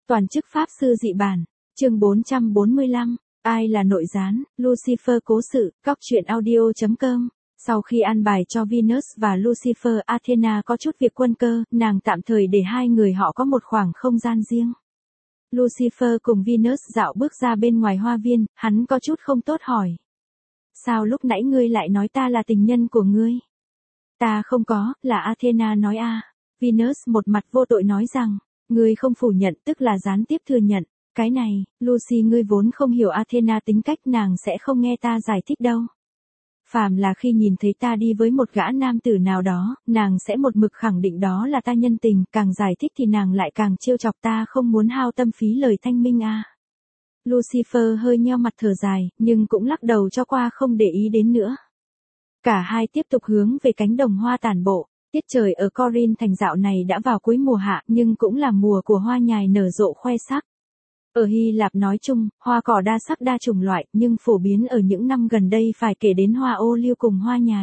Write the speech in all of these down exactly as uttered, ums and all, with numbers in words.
Toàn chức pháp sư dị bản, chương bốn trăm bốn mươi lăm, ai là nội gián, Lucifer cố sự, cóc truyện audio.com. Sau khi an bài cho Venus và Lucifer, Athena có chút việc quân cơ, nàng tạm thời để hai người họ có một khoảng không gian riêng. Lucifer cùng Venus dạo bước ra bên ngoài hoa viên, hắn có chút không tốt hỏi. Sao lúc nãy ngươi lại nói ta là tình nhân của ngươi? Ta không có, là Athena nói a. Venus một mặt vô tội nói rằng, ngươi không phủ nhận tức là gián tiếp thừa nhận. Cái này, Lucy ngươi vốn không hiểu Athena tính cách, nàng sẽ không nghe ta giải thích đâu. Phàm là khi nhìn thấy ta đi với một gã nam tử nào đó, nàng sẽ một mực khẳng định đó là ta nhân tình, càng giải thích thì nàng lại càng trêu chọc ta, không muốn hao tâm phí lời thanh minh a. Lucifer hơi nheo mặt thở dài, nhưng cũng lắc đầu cho qua không để ý đến nữa. Cả hai tiếp tục hướng về cánh đồng hoa tản bộ. Tiết trời ở Corinth thành dạo này đã vào cuối mùa hạ, nhưng cũng là mùa của hoa nhài nở rộ khoe sắc. Ở Hy Lạp nói chung, hoa cỏ đa sắc đa chủng loại, nhưng phổ biến ở những năm gần đây phải kể đến hoa ô liu cùng hoa nhài.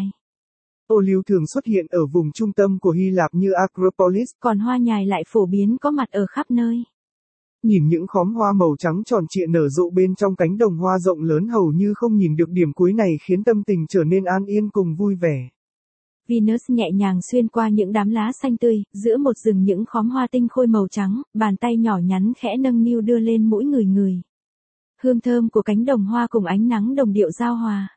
Ô liu thường xuất hiện ở vùng trung tâm của Hy Lạp như Acropolis, còn hoa nhài lại phổ biến có mặt ở khắp nơi. Nhìn những khóm hoa màu trắng tròn trịa nở rộ bên trong cánh đồng hoa rộng lớn hầu như không nhìn được điểm cuối này khiến tâm tình trở nên an yên cùng vui vẻ. Venus nhẹ nhàng xuyên qua những đám lá xanh tươi, giữa một rừng những khóm hoa tinh khôi màu trắng, bàn tay nhỏ nhắn khẽ nâng niu đưa lên mũi người người. Hương thơm của cánh đồng hoa cùng ánh nắng đồng điệu giao hòa.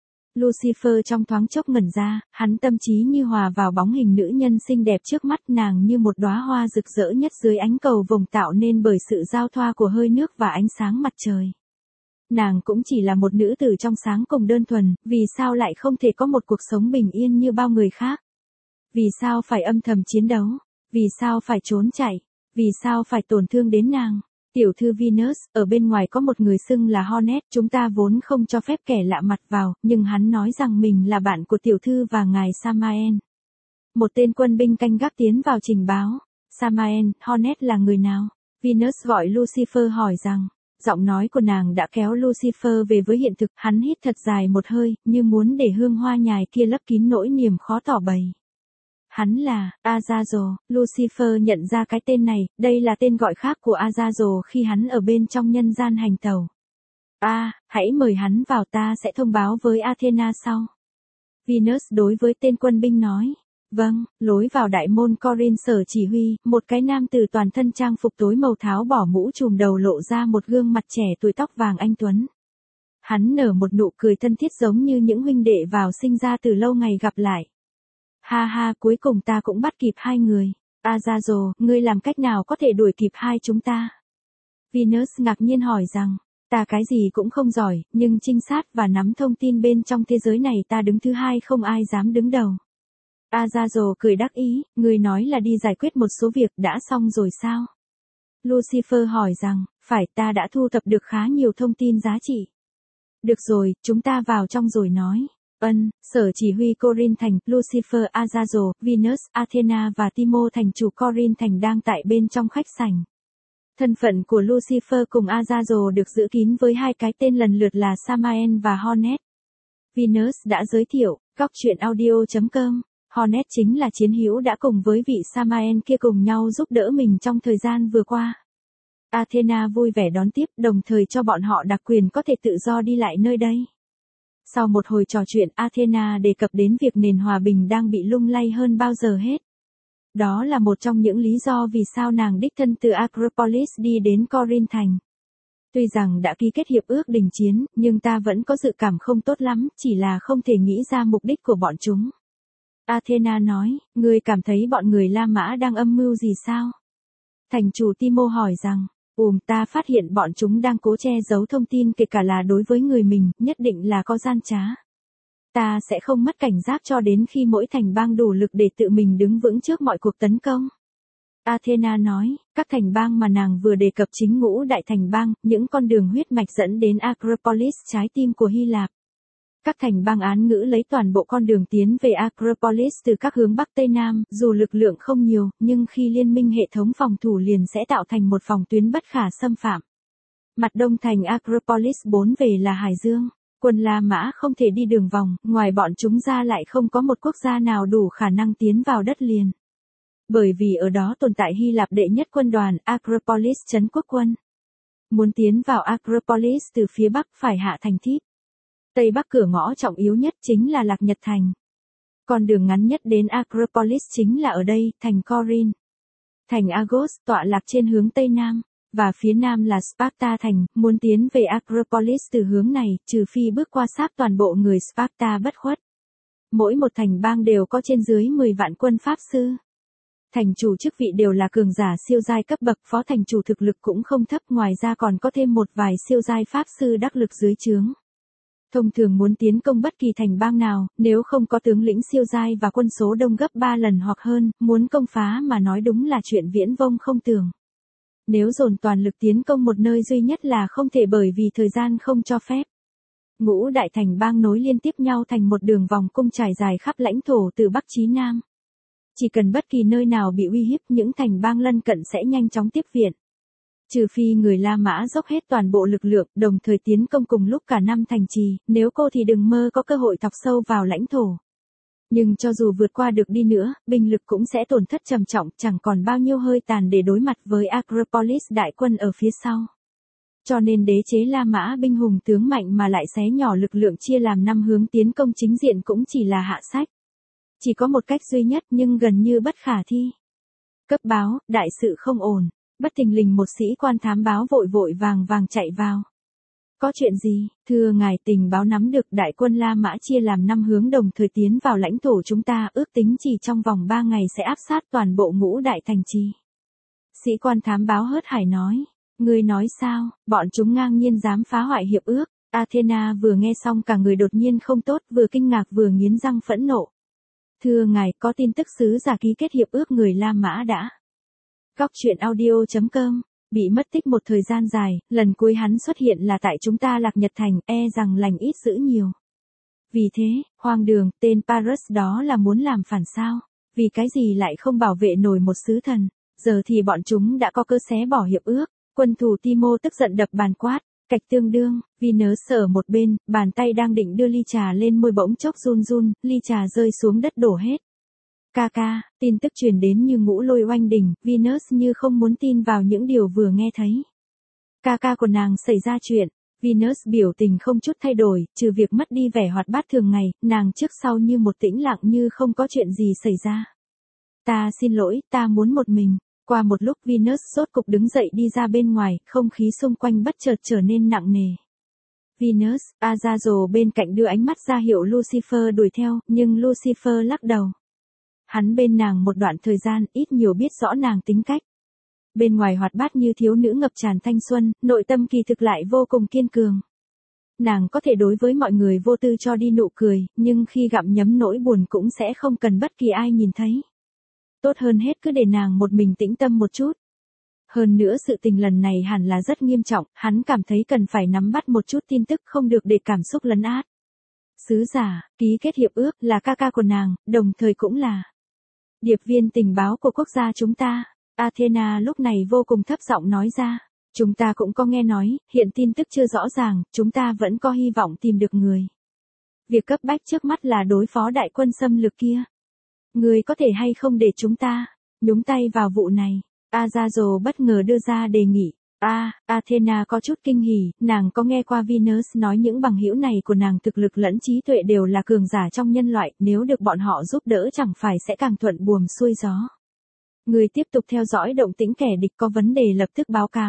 Lucifer trong thoáng chốc ngẩn ra, hắn tâm trí như hòa vào bóng hình nữ nhân xinh đẹp trước mắt, nàng như một đóa hoa rực rỡ nhất dưới ánh cầu vồng tạo nên bởi sự giao thoa của hơi nước và ánh sáng mặt trời. Nàng cũng chỉ là một nữ tử trong sáng cùng đơn thuần, vì sao lại không thể có một cuộc sống bình yên như bao người khác? Vì sao phải âm thầm chiến đấu? Vì sao phải trốn chạy? Vì sao phải tổn thương đến nàng? Tiểu thư Venus, ở bên ngoài có một người xưng là Hornet, chúng ta vốn không cho phép kẻ lạ mặt vào, nhưng hắn nói rằng mình là bạn của tiểu thư và ngài Samael. Một tên quân binh canh gác tiến vào trình báo. Samael, Hornet là người nào? Venus gọi Lucifer hỏi rằng. Giọng nói của nàng đã kéo Lucifer về với hiện thực, hắn hít thật dài một hơi, như muốn để hương hoa nhài kia lấp kín nỗi niềm khó tỏ bày. Hắn là Azazel. Lucifer nhận ra cái tên này, đây là tên gọi khác của Azazel khi hắn ở bên trong nhân gian hành tẩu. A, à, hãy mời hắn vào, ta sẽ thông báo với Athena sau. Venus đối với tên quân binh nói. Vâng, lối vào đại môn Corinth sở chỉ huy, một cái nam tử toàn thân trang phục tối màu tháo bỏ mũ trùm đầu lộ ra một gương mặt trẻ tuổi tóc vàng anh tuấn. Hắn nở một nụ cười thân thiết giống như những huynh đệ vào sinh ra từ lâu ngày gặp lại. Ha ha, cuối cùng ta cũng bắt kịp hai người. Azazel, ngươi làm cách nào có thể đuổi kịp hai chúng ta? Venus ngạc nhiên hỏi rằng, ta cái gì cũng không giỏi, nhưng trinh sát và nắm thông tin bên trong thế giới này ta đứng thứ hai, không ai dám đứng đầu. Azazel cười đắc ý, ngươi nói là đi giải quyết một số việc, đã xong rồi sao? Lucifer hỏi rằng, phải, ta đã thu thập được khá nhiều thông tin giá trị. Được rồi, chúng ta vào trong rồi nói. Ân, sở chỉ huy Corinth thành, Lucifer, Azazel, Venus, Athena và Timo thành chủ Corinth thành đang tại bên trong khách sảnh. Thân phận của Lucifer cùng Azazel được giữ kín với hai cái tên lần lượt là Samael và Hornet. Venus đã giới thiệu, cóc truyện audio.com. Hornet chính là chiến hữu đã cùng với vị Samael kia cùng nhau giúp đỡ mình trong thời gian vừa qua. Athena vui vẻ đón tiếp, đồng thời cho bọn họ đặc quyền có thể tự do đi lại nơi đây. Sau một hồi trò chuyện, Athena đề cập đến việc nền hòa bình đang bị lung lay hơn bao giờ hết. Đó là một trong những lý do vì sao nàng đích thân từ Acropolis đi đến Corinth thành. Tuy rằng đã ký kết hiệp ước đình chiến, nhưng ta vẫn có dự cảm không tốt lắm, chỉ là không thể nghĩ ra mục đích của bọn chúng. Athena nói, ngươi cảm thấy bọn người La Mã đang âm mưu gì sao? Thành chủ Timo hỏi rằng, ùm ta phát hiện bọn chúng đang cố che giấu thông tin kể cả là đối với người mình, nhất định là có gian trá. Ta sẽ không mất cảnh giác cho đến khi mỗi thành bang đủ lực để tự mình đứng vững trước mọi cuộc tấn công. Athena nói, các thành bang mà nàng vừa đề cập chính ngũ đại thành bang, những con đường huyết mạch dẫn đến Acropolis, trái tim của Hy Lạp. Các thành bang Án ngữ lấy toàn bộ con đường tiến về Acropolis từ các hướng Bắc Tây Nam, dù lực lượng không nhiều, nhưng khi liên minh hệ thống phòng thủ liền sẽ tạo thành một phòng tuyến bất khả xâm phạm. Mặt đông thành Acropolis bốn về là Hải Dương. Quân La Mã không thể đi đường vòng, ngoài bọn chúng ra lại không có một quốc gia nào đủ khả năng tiến vào đất liền. Bởi vì ở đó tồn tại Hy Lạp đệ nhất quân đoàn Acropolis trấn quốc quân. Muốn tiến vào Acropolis từ phía bắc phải hạ thành Thíp. Tây bắc cửa ngõ trọng yếu nhất chính là Lạc Nhật Thành. Con đường ngắn nhất đến Acropolis chính là ở đây, thành Corinth. Thành Argos tọa lạc trên hướng Tây Nam, và phía Nam là Sparta thành, muốn tiến về Acropolis từ hướng này, trừ phi bước qua xác toàn bộ người Sparta bất khuất. Mỗi một thành bang đều có trên dưới mười vạn quân pháp sư. Thành chủ chức vị đều là cường giả siêu giai cấp bậc, phó thành chủ thực lực cũng không thấp, ngoài ra còn có thêm một vài siêu giai pháp sư đắc lực dưới trướng. Thông thường muốn tiến công bất kỳ thành bang nào, nếu không có tướng lĩnh siêu giai và quân số đông gấp ba lần hoặc hơn, muốn công phá mà nói đúng là chuyện viễn vông không tưởng. Nếu dồn toàn lực tiến công một nơi duy nhất là không thể bởi vì thời gian không cho phép. Ngũ đại thành bang nối liên tiếp nhau thành một đường vòng cung trải dài khắp lãnh thổ từ Bắc chí Nam. Chỉ cần bất kỳ nơi nào bị uy hiếp, những thành bang lân cận sẽ nhanh chóng tiếp viện. Trừ phi người La Mã dốc hết toàn bộ lực lượng, đồng thời tiến công cùng lúc cả năm thành trì, nếu cô thì đừng mơ có cơ hội thọc sâu vào lãnh thổ. Nhưng cho dù vượt qua được đi nữa, binh lực cũng sẽ tổn thất trầm trọng, chẳng còn bao nhiêu hơi tàn để đối mặt với Acropolis đại quân ở phía sau. Cho nên đế chế La Mã binh hùng tướng mạnh mà lại xé nhỏ lực lượng chia làm năm hướng tiến công chính diện cũng chỉ là hạ sách. Chỉ có một cách duy nhất nhưng gần như bất khả thi. Cấp báo, đại sự không ổn. Bất thình lình một sĩ quan thám báo vội vội vàng vàng chạy vào. Có chuyện gì? Thưa ngài, tình báo nắm được đại quân La Mã chia làm năm hướng đồng thời tiến vào lãnh thổ chúng ta, ước tính chỉ trong vòng ba ngày sẽ áp sát toàn bộ ngũ đại thành trì. Sĩ quan thám báo hớt hải nói. Ngươi nói sao? Bọn chúng ngang nhiên dám phá hoại hiệp ước. Athena vừa nghe xong cả người đột nhiên không tốt, vừa kinh ngạc vừa nghiến răng phẫn nộ. Thưa ngài, có tin tức sứ giả ký kết hiệp ước người La Mã đã. Góc truyện audio chấm com, bị mất tích một thời gian dài, lần cuối hắn xuất hiện là tại chúng ta Lạc Nhật Thành, e rằng lành ít dữ nhiều. Vì thế, hoang đường, tên Paris đó là muốn làm phản sao? Vì cái gì lại không bảo vệ nổi một sứ thần? Giờ thì bọn chúng đã có cơ xé bỏ hiệp ước. Quân thủ Timo tức giận đập bàn quát, cạch tương đương, Venus ở một bên, bàn tay đang định đưa ly trà lên môi bỗng chốc run run, ly trà rơi xuống đất đổ hết. Ca ca, tin tức truyền đến như ngũ lôi oanh đỉnh, Venus như không muốn tin vào những điều vừa nghe thấy. Ca ca của nàng xảy ra chuyện, Venus biểu tình không chút thay đổi, trừ việc mất đi vẻ hoạt bát thường ngày, nàng trước sau như một tĩnh lặng như không có chuyện gì xảy ra. Ta xin lỗi, ta muốn một mình. Qua một lúc Venus sốt cục đứng dậy đi ra bên ngoài, không khí xung quanh bất chợt trở nên nặng nề. Venus, Azazel bên cạnh đưa ánh mắt ra hiệu Lucifer đuổi theo, nhưng Lucifer lắc đầu. Hắn bên nàng một đoạn thời gian, ít nhiều biết rõ nàng tính cách. Bên ngoài hoạt bát như thiếu nữ ngập tràn thanh xuân, nội tâm kỳ thực lại vô cùng kiên cường. Nàng có thể đối với mọi người vô tư cho đi nụ cười, nhưng khi gặm nhấm nỗi buồn cũng sẽ không cần bất kỳ ai nhìn thấy. Tốt hơn hết cứ để nàng một mình tĩnh tâm một chút. Hơn nữa sự tình lần này hẳn là rất nghiêm trọng, hắn cảm thấy cần phải nắm bắt một chút tin tức không được để cảm xúc lấn át. Sứ giả, ký kết hiệp ước là ca ca của nàng, đồng thời cũng là điệp viên tình báo của quốc gia chúng ta. Athena lúc này vô cùng thấp giọng nói ra. Chúng ta cũng có nghe nói, hiện tin tức chưa rõ ràng, chúng ta vẫn có hy vọng tìm được người. Việc cấp bách trước mắt là đối phó đại quân xâm lược kia. Người có thể hay không để chúng ta nhúng tay vào vụ này? Azazel bất ngờ đưa ra đề nghị. A, à, Athena có chút kinh hỉ, nàng có nghe qua Venus nói những bằng hữu này của nàng thực lực lẫn trí tuệ đều là cường giả trong nhân loại, nếu được bọn họ giúp đỡ chẳng phải sẽ càng thuận buồm xuôi gió. Người tiếp tục theo dõi động tĩnh kẻ địch có vấn đề lập tức báo cáo.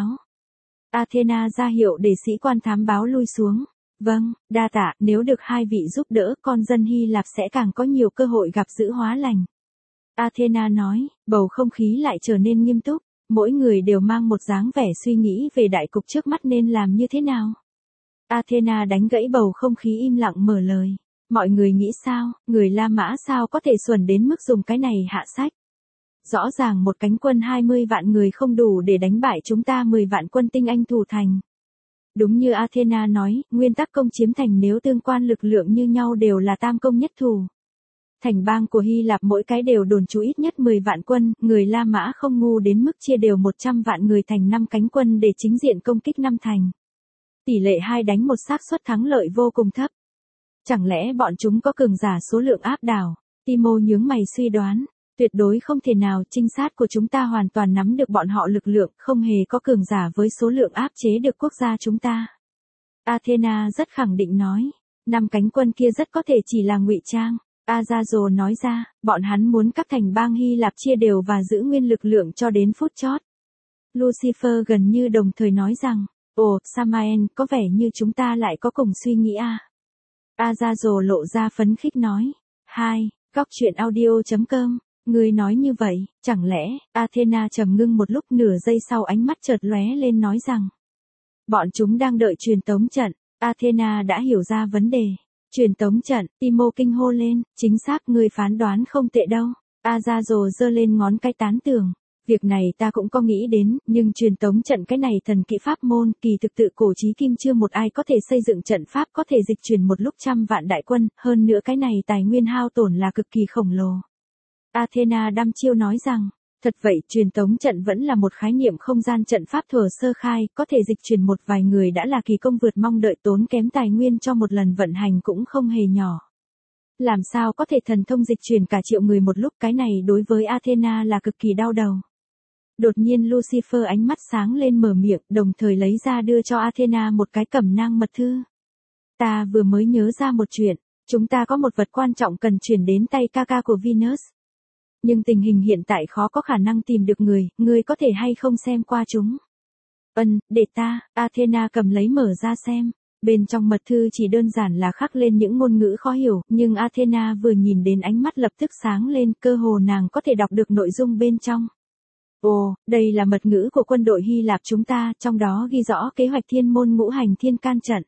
Athena ra hiệu để sĩ quan thám báo lui xuống. Vâng, đa tạ, nếu được hai vị giúp đỡ, con dân Hy Lạp sẽ càng có nhiều cơ hội gặp dữ hóa lành. Athena nói, bầu không khí lại trở nên nghiêm túc, mỗi người đều mang một dáng vẻ suy nghĩ về đại cục trước mắt nên làm như thế nào. Athena đánh gãy bầu không khí im lặng mở lời. Mọi người nghĩ sao, người La Mã sao có thể xuẩn đến mức dùng cái này hạ sách. Rõ ràng một cánh quân hai mươi vạn người không đủ để đánh bại chúng ta mười vạn quân tinh anh thủ thành. Đúng như Athena nói, nguyên tắc công chiếm thành nếu tương quan lực lượng như nhau đều là tam công nhất thủ. Thành bang của Hy Lạp mỗi cái đều đồn trú ít nhất mười vạn quân, người La Mã không ngu đến mức chia đều một trăm vạn người thành năm cánh quân để chính diện công kích năm thành. Tỷ lệ hai đánh một xác suất thắng lợi vô cùng thấp. Chẳng lẽ bọn chúng có cường giả số lượng áp đảo? Timo nhướng mày suy đoán. Tuyệt đối không thể nào, trinh sát của chúng ta hoàn toàn nắm được bọn họ lực lượng, không hề có cường giả với số lượng áp chế được quốc gia chúng ta. Athena rất khẳng định nói, năm cánh quân kia rất có thể chỉ là ngụy trang. Azazel nói ra, bọn hắn muốn các thành bang Hy Lạp chia đều và giữ nguyên lực lượng cho đến phút chót. Lucifer gần như đồng thời nói rằng, ồ, Samael, có vẻ như chúng ta lại có cùng suy nghĩ à. Azazel lộ ra phấn khích nói, hai, góc truyện audio chấm com, người nói như vậy, chẳng lẽ, Athena trầm ngưng một lúc, nửa giây sau ánh mắt chợt lóe lên nói rằng, bọn chúng đang đợi truyền tống trận. Athena đã hiểu ra vấn đề. Truyền tống trận, Timo kinh hô lên, chính xác, người phán đoán không tệ đâu. Azazel giơ lên ngón cái tán tường. Việc này ta cũng có nghĩ đến, nhưng truyền tống trận cái này thần kỹ pháp môn, kỳ thực tự cổ chí kim chưa một ai có thể xây dựng trận pháp có thể dịch chuyển một lúc trăm vạn đại quân, hơn nữa cái này tài nguyên hao tổn là cực kỳ khổng lồ. Athena đăm chiêu nói rằng, thật vậy, truyền tống trận vẫn là một khái niệm không gian trận pháp thuở sơ khai, có thể dịch chuyển một vài người đã là kỳ công vượt mong đợi, tốn kém tài nguyên cho một lần vận hành cũng không hề nhỏ. Làm sao có thể thần thông dịch chuyển cả triệu người một lúc, cái này đối với Athena là cực kỳ đau đầu. Đột nhiên Lucifer ánh mắt sáng lên mở miệng, đồng thời lấy ra đưa cho Athena một cái cẩm nang mật thư. Ta vừa mới nhớ ra một chuyện, chúng ta có một vật quan trọng cần chuyển đến tay ca ca của Venus. Nhưng tình hình hiện tại khó có khả năng tìm được người, ngươi có thể hay không xem qua chúng? Ân, để ta. Athena cầm lấy mở ra xem. Bên trong mật thư chỉ đơn giản là khắc lên những ngôn ngữ khó hiểu, nhưng Athena vừa nhìn đến ánh mắt lập tức sáng lên, cơ hồ nàng có thể đọc được nội dung bên trong. Ồ, đây là mật ngữ của quân đội Hy Lạp chúng ta, trong đó ghi rõ kế hoạch thiên môn ngũ hành thiên can trận.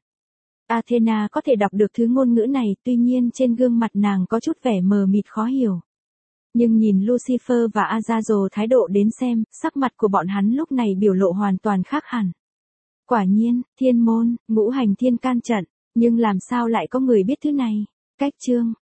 Athena có thể đọc được thứ ngôn ngữ này, tuy nhiên trên gương mặt nàng có chút vẻ mờ mịt khó hiểu. Nhưng nhìn Lucifer và Azazel thái độ đến xem, sắc mặt của bọn hắn lúc này biểu lộ hoàn toàn khác hẳn. Quả nhiên, thiên môn, ngũ hành thiên can trận, nhưng làm sao lại có người biết thứ này? Cách chương